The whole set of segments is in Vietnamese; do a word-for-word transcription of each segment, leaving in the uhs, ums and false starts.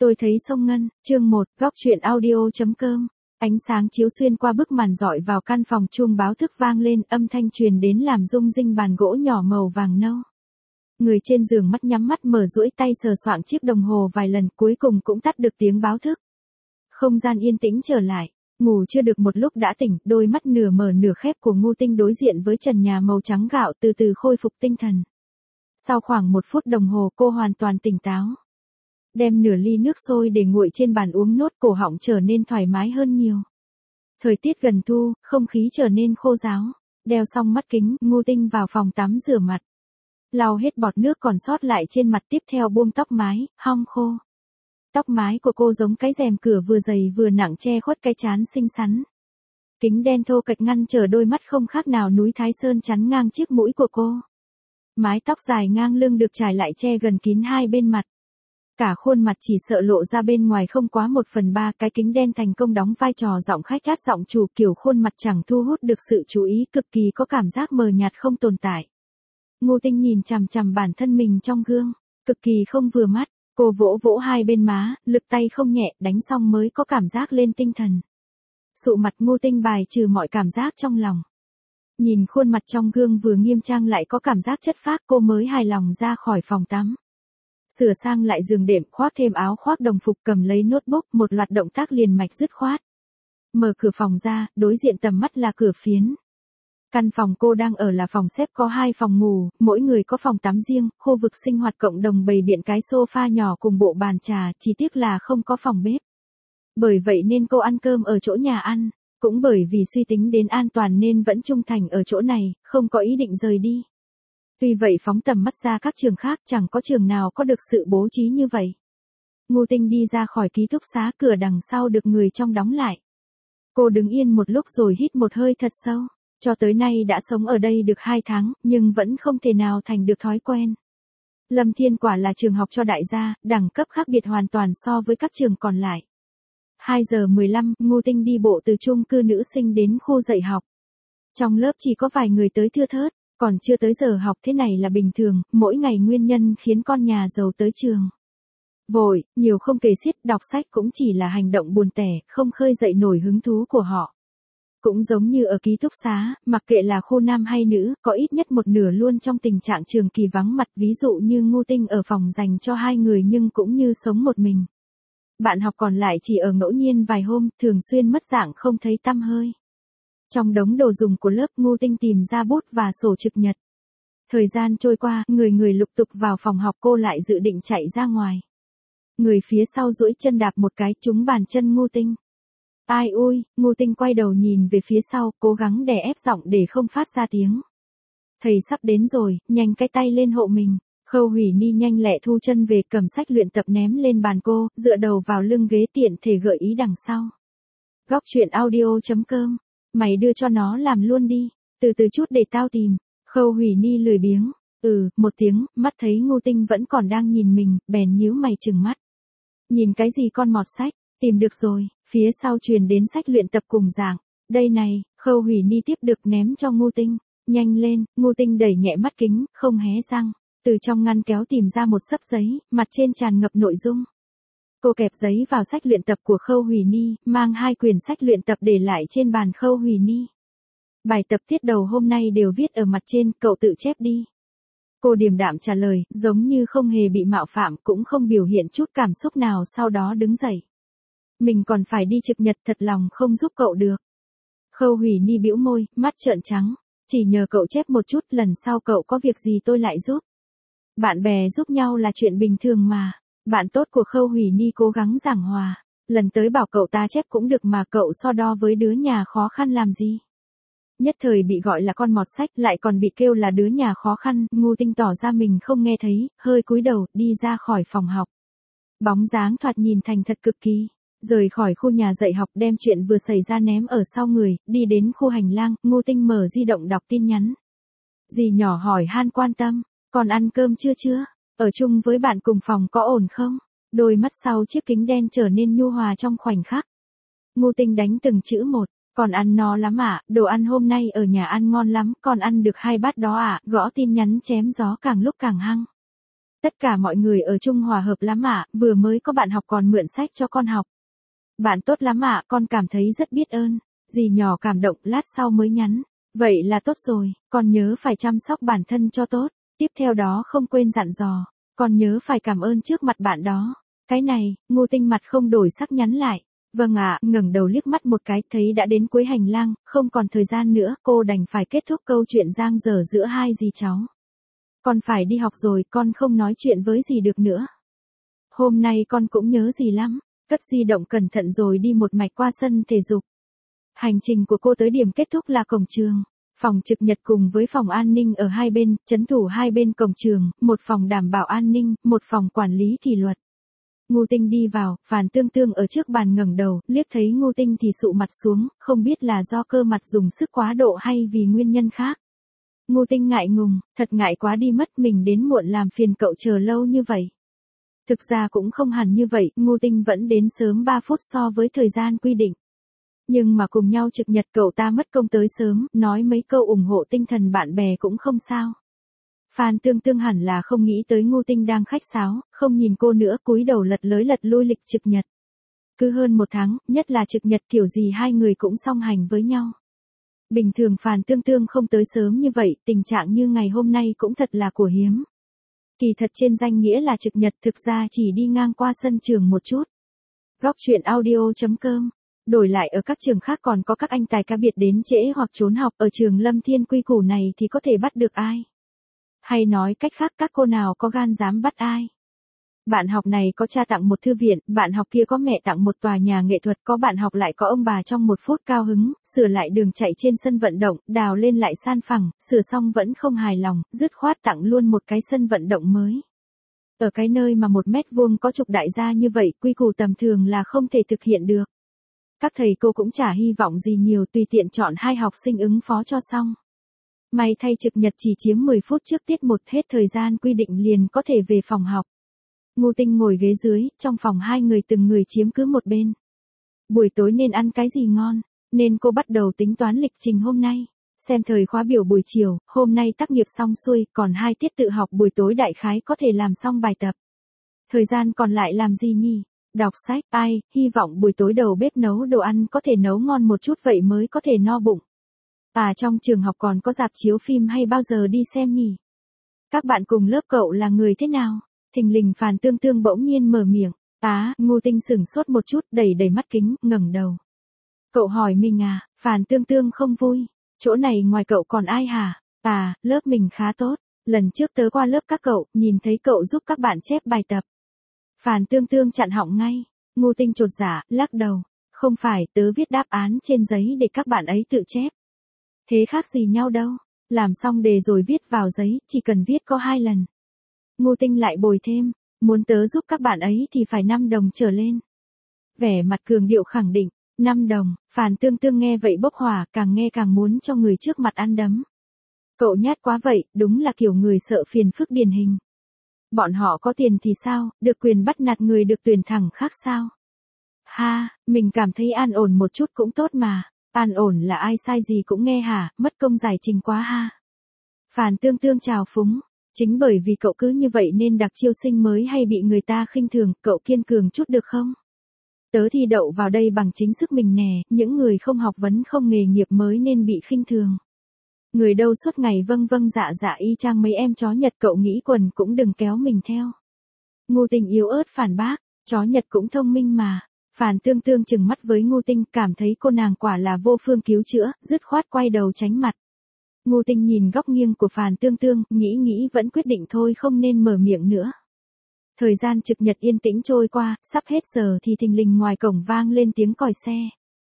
Tôi thấy sông Ngân, chương một, góc truyện audio.com. Ánh sáng chiếu xuyên qua bức màn rọi vào căn phòng, chuông báo thức vang lên, âm thanh truyền đến làm rung rinh bàn gỗ nhỏ màu vàng nâu. Người trên giường mắt nhắm mắt mở duỗi tay sờ soạng chiếc đồng hồ vài lần, cuối cùng cũng tắt được tiếng báo thức. Không gian yên tĩnh trở lại, ngủ chưa được một lúc đã tỉnh, đôi mắt nửa mở nửa khép của Ngô Tinh đối diện với trần nhà màu trắng gạo từ từ khôi phục tinh thần. Sau khoảng một phút đồng hồ cô hoàn toàn tỉnh táo. Đem nửa ly nước sôi để nguội trên bàn uống nốt, cổ họng trở nên thoải mái hơn nhiều. Thời tiết gần thu, không khí trở nên khô ráo. Đeo xong mắt kính, Ngô Tinh vào phòng tắm rửa mặt. Lau hết bọt nước còn sót lại trên mặt, tiếp theo buông tóc mái, hong khô. Tóc mái của cô giống cái rèm cửa vừa dày vừa nặng che khuất cái trán xinh xắn. Kính đen thô kệch ngăn trở đôi mắt không khác nào núi Thái Sơn chắn ngang chiếc mũi của cô. Mái tóc dài ngang lưng được trải lại che gần kín hai bên mặt. Cả khuôn mặt chỉ sợ lộ ra bên ngoài không quá một phần ba, cái kính đen thành công đóng vai trò giọng khách gát giọng chủ, kiểu khuôn mặt chẳng thu hút được sự chú ý, cực kỳ có cảm giác mờ nhạt không tồn tại. Ngô Tinh nhìn chằm chằm bản thân mình trong gương, cực kỳ không vừa mắt, cô vỗ vỗ hai bên má, lực tay không nhẹ, đánh xong mới có cảm giác lên tinh thần. Sụ mặt, Ngô Tinh bài trừ mọi cảm giác trong lòng. Nhìn khuôn mặt trong gương vừa nghiêm trang lại có cảm giác chất phác, cô mới hài lòng ra khỏi phòng tắm. Sửa sang lại giường đệm, khoác thêm áo khoác đồng phục, cầm lấy notebook, một loạt động tác liền mạch dứt khoát. Mở cửa phòng ra, đối diện tầm mắt là cửa phiến. Căn phòng cô đang ở là phòng xếp có hai phòng ngủ, mỗi người có phòng tắm riêng, khu vực sinh hoạt cộng đồng bày biện cái sofa nhỏ cùng bộ bàn trà, chỉ tiếc là không có phòng bếp. Bởi vậy nên cô ăn cơm ở chỗ nhà ăn, cũng bởi vì suy tính đến an toàn nên vẫn trung thành ở chỗ này, không có ý định rời đi. Tuy vậy phóng tầm mắt ra các trường khác, chẳng có trường nào có được sự bố trí như vậy. Ngô Tinh đi ra khỏi ký túc xá, cửa đằng sau được người trong đóng lại. Cô đứng yên một lúc rồi hít một hơi thật sâu. Cho tới nay đã sống ở đây được hai tháng, nhưng vẫn không thể nào thành được thói quen. Lâm Thiên quả là trường học cho đại gia, đẳng cấp khác biệt hoàn toàn so với các trường còn lại. hai giờ mười lăm, Ngô Tinh đi bộ từ chung cư nữ sinh đến khu dạy học. Trong lớp chỉ có vài người tới thưa thớt. Còn chưa tới giờ học, thế này là bình thường, mỗi ngày nguyên nhân khiến con nhà giàu tới trường. Vội, nhiều không kể xiết, đọc sách cũng chỉ là hành động buồn tẻ, không khơi dậy nổi hứng thú của họ. Cũng giống như ở ký túc xá, mặc kệ là khu nam hay nữ, có ít nhất một nửa luôn trong tình trạng trường kỳ vắng mặt, ví dụ như Ngô Tinh ở phòng dành cho hai người nhưng cũng như sống một mình. Bạn học còn lại chỉ ở ngẫu nhiên vài hôm, thường xuyên mất dạng không thấy tăm hơi. Trong đống đồ dùng của lớp, Ngô Tinh tìm ra bút và sổ trực nhật. Thời gian trôi qua, người người lục tục vào phòng học, cô lại dự định chạy ra ngoài. Người phía sau duỗi chân đạp một cái, trúng bàn chân Ngô Tinh. Ai ui, Ngô Tinh quay đầu nhìn về phía sau, cố gắng đè ép giọng để không phát ra tiếng. Thầy sắp đến rồi, nhanh cái tay lên hộ mình. Khâu Hủy Ni nhanh lẹ thu chân về, cầm sách luyện tập ném lên bàn cô, dựa đầu vào lưng ghế tiện thể gợi ý đằng sau. Góc truyện audio.com. Mày đưa cho nó làm luôn đi, từ từ chút để tao tìm. Khâu Hủy Ni lười biếng, ừ, một tiếng, mắt thấy Ngô Tinh vẫn còn đang nhìn mình, bèn nhíu mày trừng mắt. Nhìn cái gì con mọt sách, tìm được rồi, phía sau truyền đến sách luyện tập cùng dạng. Đây này, Khâu Hủy Ni tiếp được ném cho Ngô Tinh, nhanh lên, Ngô Tinh đẩy nhẹ mắt kính, không hé răng, từ trong ngăn kéo tìm ra một xấp giấy, mặt trên tràn ngập nội dung. Cô kẹp giấy vào sách luyện tập của Khâu Hủy Ni, mang hai quyển sách luyện tập để lại trên bàn Khâu Hủy Ni. Bài tập tiết đầu hôm nay đều viết ở mặt trên, cậu tự chép đi. Cô điềm đạm trả lời, giống như không hề bị mạo phạm, cũng không biểu hiện chút cảm xúc nào, sau đó đứng dậy. Mình còn phải đi trực nhật, thật lòng không giúp cậu được. Khâu Hủy Ni bĩu môi, mắt trợn trắng. Chỉ nhờ cậu chép một chút, lần sau cậu có việc gì tôi lại giúp. Bạn bè giúp nhau là chuyện bình thường mà. Bạn tốt của Khâu Hủy Ni cố gắng giảng hòa, lần tới bảo cậu ta chép cũng được mà, cậu so đo với đứa nhà khó khăn làm gì. Nhất thời bị gọi là con mọt sách, lại còn bị kêu là đứa nhà khó khăn, Ngô Tinh tỏ ra mình không nghe thấy, hơi cúi đầu, đi ra khỏi phòng học. Bóng dáng thoạt nhìn thành thật cực kỳ, rời khỏi khu nhà dạy học, đem chuyện vừa xảy ra ném ở sau người, đi đến khu hành lang, Ngô Tinh mở di động đọc tin nhắn. Dì nhỏ hỏi han quan tâm, còn ăn cơm chưa chưa? Ở chung với bạn cùng phòng có ổn không? Đôi mắt sau chiếc kính đen trở nên nhu hòa trong khoảnh khắc. Ngô Tinh đánh từng chữ một, còn ăn no lắm ạ, à? Đồ ăn hôm nay ở nhà ăn ngon lắm, còn ăn được hai bát đó ạ, à? Gõ tin nhắn chém gió càng lúc càng hăng. Tất cả mọi người ở chung hòa hợp lắm ạ, vừa mới có bạn học còn mượn sách cho con học. Bạn tốt lắm ạ, con cảm thấy rất biết ơn. Dì nhỏ cảm động, lát sau mới nhắn. Vậy là tốt rồi, con nhớ phải chăm sóc bản thân cho tốt. Tiếp theo đó không quên dặn dò, con nhớ phải cảm ơn trước mặt bạn đó. Cái này, Ngô Tinh mặt không đổi sắc nhắn lại. Vâng ạ, ngẩng đầu liếc mắt một cái, thấy đã đến cuối hành lang, không còn thời gian nữa, cô đành phải kết thúc câu chuyện giang dở giữa hai dì cháu. Con phải đi học rồi, con không nói chuyện với dì được nữa. Hôm nay con cũng nhớ dì lắm, cất di động cẩn thận rồi đi một mạch qua sân thể dục. Hành trình của cô tới điểm kết thúc là cổng trường. Phòng trực nhật cùng với phòng an ninh ở hai bên, trấn thủ hai bên cổng trường, một phòng đảm bảo an ninh, một phòng quản lý kỷ luật. Ngô Tinh đi vào, Phàn Tương Tương ở trước bàn ngẩng đầu, liếc thấy Ngô Tinh thì sụ mặt xuống, không biết là do cơ mặt dùng sức quá độ hay vì nguyên nhân khác. Ngô Tinh ngại ngùng, thật ngại quá đi mất, mình đến muộn làm phiền cậu chờ lâu như vậy. Thực ra cũng không hẳn như vậy, Ngô Tinh vẫn đến sớm ba phút so với thời gian quy định. Nhưng mà cùng nhau trực nhật cậu ta mất công tới sớm, nói mấy câu ủng hộ tinh thần bạn bè cũng không sao. Phàn Tương Tương hẳn là không nghĩ tới Ngô Tinh đang khách sáo, không nhìn cô nữa, cúi đầu lật lới lật lui lịch trực nhật. Cứ hơn một tháng, nhất là trực nhật kiểu gì hai người cũng song hành với nhau. Bình thường Phàn Tương Tương không tới sớm như vậy, tình trạng như ngày hôm nay cũng thật là của hiếm. Kỳ thật trên danh nghĩa là trực nhật, thực ra chỉ đi ngang qua sân trường một chút. Góc truyện audio chấm com. Đổi lại ở các trường khác còn có các anh tài cá biệt đến trễ hoặc trốn học, ở trường Lâm Thiên quy củ này thì có thể bắt được ai? Hay nói cách khác, các cô nào có gan dám bắt ai? Bạn học này có cha tặng một thư viện, bạn học kia có mẹ tặng một tòa nhà nghệ thuật, có bạn học lại có ông bà trong một phút cao hứng, sửa lại đường chạy trên sân vận động, đào lên lại san phẳng, sửa xong vẫn không hài lòng, dứt khoát tặng luôn một cái sân vận động mới. Ở cái nơi mà một mét vuông có chục đại gia như vậy, quy củ tầm thường là không thể thực hiện được. Các thầy cô cũng chả hy vọng gì nhiều, tùy tiện chọn hai học sinh ứng phó cho xong. May thay trực nhật chỉ chiếm mười phút trước tiết một, hết thời gian quy định liền có thể về phòng học. Ngô Tinh ngồi ghế dưới, trong phòng hai người từng người chiếm cứ một bên. Buổi tối nên ăn cái gì ngon, nên cô bắt đầu tính toán lịch trình hôm nay. Xem thời khóa biểu buổi chiều, hôm nay tác nghiệp xong xuôi, còn hai tiết tự học buổi tối đại khái có thể làm xong bài tập. Thời gian còn lại làm gì nhỉ? Đọc sách, ai, hy vọng buổi tối đầu bếp nấu đồ ăn có thể nấu ngon một chút vậy mới có thể no bụng. À, trong trường học còn có rạp chiếu phim hay bao giờ đi xem nhỉ? Các bạn cùng lớp cậu là người thế nào? Thình lình Phàn Tương Tương bỗng nhiên mở miệng. Á, Ngô Tinh sửng sốt một chút, đầy đầy mắt kính, ngẩng đầu. Cậu hỏi mình à? Phàn Tương Tương không vui. Chỗ này ngoài cậu còn ai hả? À, lớp mình khá tốt. Lần trước tớ qua lớp các cậu, nhìn thấy cậu giúp các bạn chép bài tập. Phàn Tương Tương chặn họng ngay. Ngô Tinh chột dạ, lắc đầu. Không phải, tớ viết đáp án trên giấy để các bạn ấy tự chép. Thế khác gì nhau đâu. Làm xong đề rồi viết vào giấy, chỉ cần viết có hai lần. Ngô Tinh lại bồi thêm. Muốn tớ giúp các bạn ấy thì phải năm đồng trở lên. Vẻ mặt cường điệu khẳng định. năm đồng, Phàn Tương Tương nghe vậy bốc hỏa, càng nghe càng muốn cho người trước mặt ăn đấm. Cậu nhát quá vậy, đúng là kiểu người sợ phiền phức điển hình. Bọn họ có tiền thì sao, được quyền bắt nạt người được tuyển thẳng khác sao? Ha, mình cảm thấy an ổn một chút cũng tốt mà. An ổn là ai sai gì cũng nghe hả, mất công giải trình quá ha. Phàn Tương Tương chào phúng. Chính bởi vì cậu cứ như vậy nên đặc chiêu sinh mới hay bị người ta khinh thường, cậu kiên cường chút được không? Tớ thi đậu vào đây bằng chính sức mình nè, những người không học vấn không nghề nghiệp mới nên bị khinh thường. Người đâu suốt ngày vâng vâng dạ dạ y chang mấy em chó Nhật, cậu nghĩ quần cũng đừng kéo mình theo. Ngô Tinh yếu ớt phản bác, chó Nhật cũng thông minh mà. Phàn Tương Tương chừng mắt với Ngô Tinh, cảm thấy cô nàng quả là vô phương cứu chữa, dứt khoát quay đầu tránh mặt. Ngô Tinh nhìn góc nghiêng của Phàn Tương Tương, nghĩ nghĩ vẫn quyết định thôi không nên mở miệng nữa. Thời gian trực nhật yên tĩnh trôi qua, sắp hết giờ thì thình lình ngoài cổng vang lên tiếng còi xe.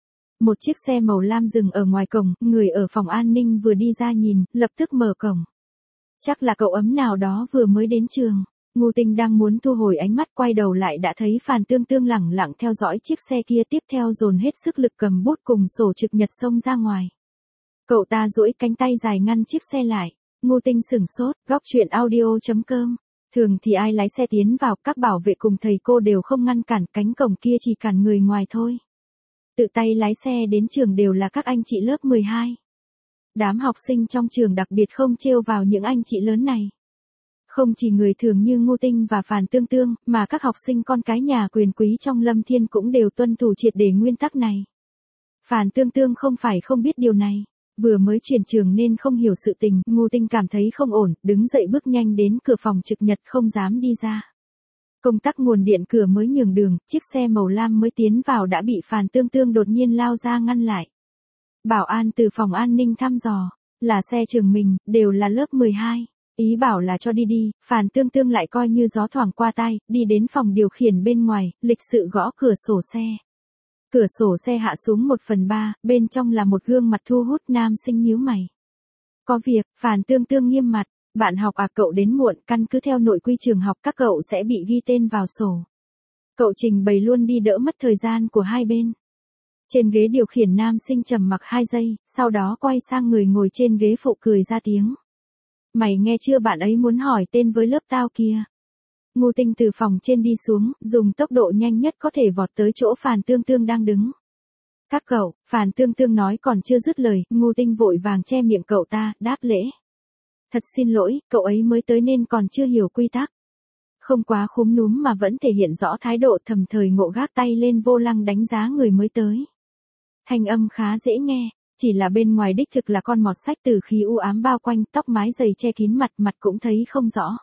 Một chiếc xe màu lam dừng ở ngoài cổng, người ở phòng an ninh vừa đi ra nhìn, lập tức mở cổng. Chắc là cậu ấm nào đó vừa mới đến trường. Ngô Tinh đang muốn thu hồi ánh mắt, quay đầu lại đã thấy Phàn Tương Tương lẳng lặng theo dõi chiếc xe kia, tiếp theo dồn hết sức lực cầm bút cùng sổ trực nhật xông ra ngoài. Cậu ta duỗi cánh tay dài ngăn chiếc xe lại. Ngô Tinh sửng sốt, góc truyện audio chấm com. Thường thì ai lái xe tiến vào, các bảo vệ cùng thầy cô đều không ngăn cản, cánh cổng kia chỉ cản người ngoài thôi. Tự tay lái xe đến trường đều là các anh chị lớp mười hai. Đám học sinh trong trường đặc biệt không trêu vào những anh chị lớn này. Không chỉ người thường như Ngô Tinh và Phàn Tương Tương, mà các học sinh con cái nhà quyền quý trong Lâm Thiên cũng đều tuân thủ triệt để nguyên tắc này. Phàn Tương Tương không phải không biết điều này. Vừa mới chuyển trường nên không hiểu sự tình, Ngô Tinh cảm thấy không ổn, đứng dậy bước nhanh đến cửa phòng trực nhật không dám đi ra. Công tắc nguồn điện cửa mới nhường đường, chiếc xe màu lam mới tiến vào đã bị Phàn Tương Tương đột nhiên lao ra ngăn lại. Bảo an từ phòng an ninh thăm dò, là xe trường mình, đều là lớp mười hai. Ý bảo là cho đi đi, Phàn Tương Tương lại coi như gió thoảng qua tai, đi đến phòng điều khiển bên ngoài, lịch sự gõ cửa sổ xe. Cửa sổ xe hạ xuống một phần ba, bên trong là một gương mặt thu hút nam sinh nhíu mày. Có việc, Phàn Tương Tương nghiêm mặt, bạn học à, cậu đến muộn, căn cứ theo nội quy trường học các cậu sẽ bị ghi tên vào sổ. Cậu trình bày luôn đi đỡ mất thời gian của hai bên. Trên ghế điều khiển nam sinh trầm mặc hai giây, sau đó quay sang người ngồi trên ghế phụ cười ra tiếng. Mày nghe chưa, bạn ấy muốn hỏi tên với lớp tao kìa. Ngô Tinh từ phòng trên đi xuống, dùng tốc độ nhanh nhất có thể vọt tới chỗ Phàn Tương Tương đang đứng. Các cậu, Phàn Tương Tương nói còn chưa dứt lời, Ngô Tinh vội vàng che miệng cậu ta, đáp lễ. Thật xin lỗi, cậu ấy mới tới nên còn chưa hiểu quy tắc. Không quá khúm núm mà vẫn thể hiện rõ thái độ, thầm thời Ngộ gác tay lên vô lăng đánh giá người mới tới. Thanh âm khá dễ nghe, chỉ là bên ngoài đích thực là con mọt sách từ khí u ám bao quanh, tóc mái dày che kín mặt, mặt cũng thấy không rõ.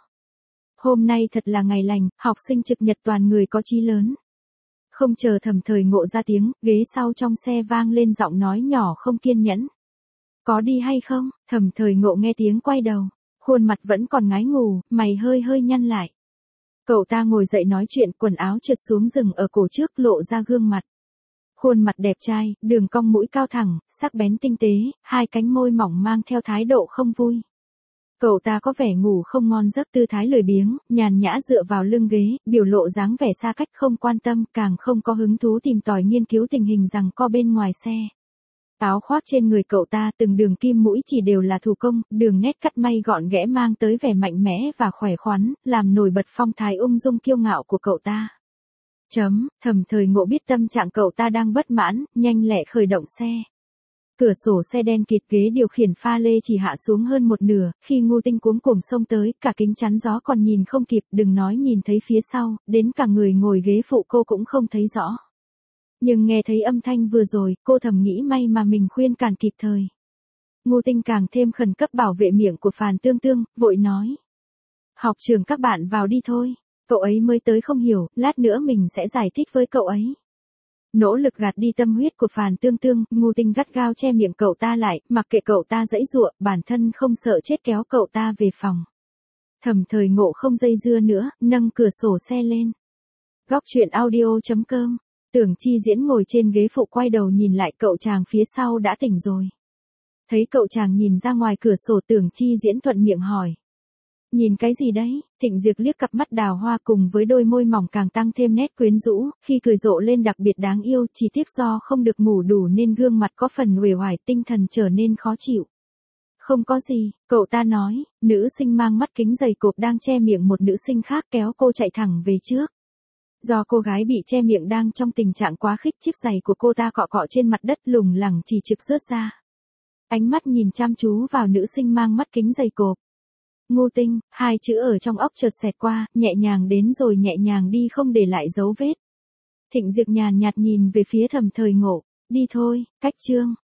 Hôm nay thật là ngày lành, học sinh trực nhật toàn người có chí lớn. Không chờ thầm thời Ngộ ra tiếng, ghế sau trong xe vang lên giọng nói nhỏ không kiên nhẫn. Có đi hay không? Thầm thời Ngộ nghe tiếng quay đầu, khuôn mặt vẫn còn ngái ngủ, mày hơi hơi nhăn lại. Cậu ta ngồi dậy nói chuyện, quần áo trượt xuống rừng ở cổ trước lộ ra gương mặt. Khuôn mặt đẹp trai, đường cong mũi cao thẳng, sắc bén tinh tế, hai cánh môi mỏng mang theo thái độ không vui. Cậu ta có vẻ ngủ không ngon giấc, tư thái lười biếng, nhàn nhã dựa vào lưng ghế, biểu lộ dáng vẻ xa cách không quan tâm, càng không có hứng thú tìm tòi nghiên cứu tình hình rằng co bên ngoài xe. Áo khoác trên người cậu ta từng đường kim mũi chỉ đều là thủ công, đường nét cắt may gọn ghẽ mang tới vẻ mạnh mẽ và khỏe khoắn, làm nổi bật phong thái ung dung kiêu ngạo của cậu ta. Chấm, thầm thời Ngộ biết tâm trạng cậu ta đang bất mãn, nhanh lẹ khởi động xe. Cửa sổ xe đen kịt, ghế điều khiển pha lê chỉ hạ xuống hơn một nửa, khi Ngô Tinh cuống cuồng xông tới, cả kính chắn gió còn nhìn không kịp, đừng nói nhìn thấy phía sau, đến cả người ngồi ghế phụ cô cũng không thấy rõ. Nhưng nghe thấy âm thanh vừa rồi, cô thầm nghĩ may mà mình khuyên cản kịp thời. Ngô Tinh càng thêm khẩn cấp bảo vệ miệng của Phàn Tương Tương, vội nói. Học trường các bạn vào đi thôi, cậu ấy mới tới không hiểu, lát nữa mình sẽ giải thích với cậu ấy. Nỗ lực gạt đi tâm huyết của Phàn Tương Tương, Ngô Tinh gắt gao che miệng cậu ta lại, mặc kệ cậu ta giãy giụa, bản thân không sợ chết kéo cậu ta về phòng. Thầm thời Ngộ không dây dưa nữa, nâng cửa sổ xe lên. Góc truyện audio chấm com. Tưởng Chi Diễn ngồi trên ghế phụ quay đầu nhìn lại, cậu chàng phía sau đã tỉnh rồi. Thấy cậu chàng nhìn ra ngoài cửa sổ, Tưởng Chi Diễn thuận miệng hỏi. Nhìn cái gì đấy? Thịnh Diệp liếc cặp mắt đào hoa cùng với đôi môi mỏng càng tăng thêm nét quyến rũ, khi cười rộ lên đặc biệt đáng yêu, chỉ tiếc do không được ngủ đủ nên gương mặt có phần uể oải, tinh thần trở nên khó chịu. Không có gì, cậu ta nói, nữ sinh mang mắt kính dày cộp đang che miệng một nữ sinh khác kéo cô chạy thẳng về trước. Do cô gái bị che miệng đang trong tình trạng quá khích, chiếc giày của cô ta cọ cọ trên mặt đất lủng lẳng chỉ trực rớt ra. Ánh mắt nhìn chăm chú vào nữ sinh mang mắt kính dày cộp. Ngô Tinh, hai chữ ở trong óc chợt xẹt qua, nhẹ nhàng đến rồi nhẹ nhàng đi, không để lại dấu vết. Thịnh Diệp nhàn nhạt nhìn về phía thầm thời Ngộ, đi thôi, cách chương.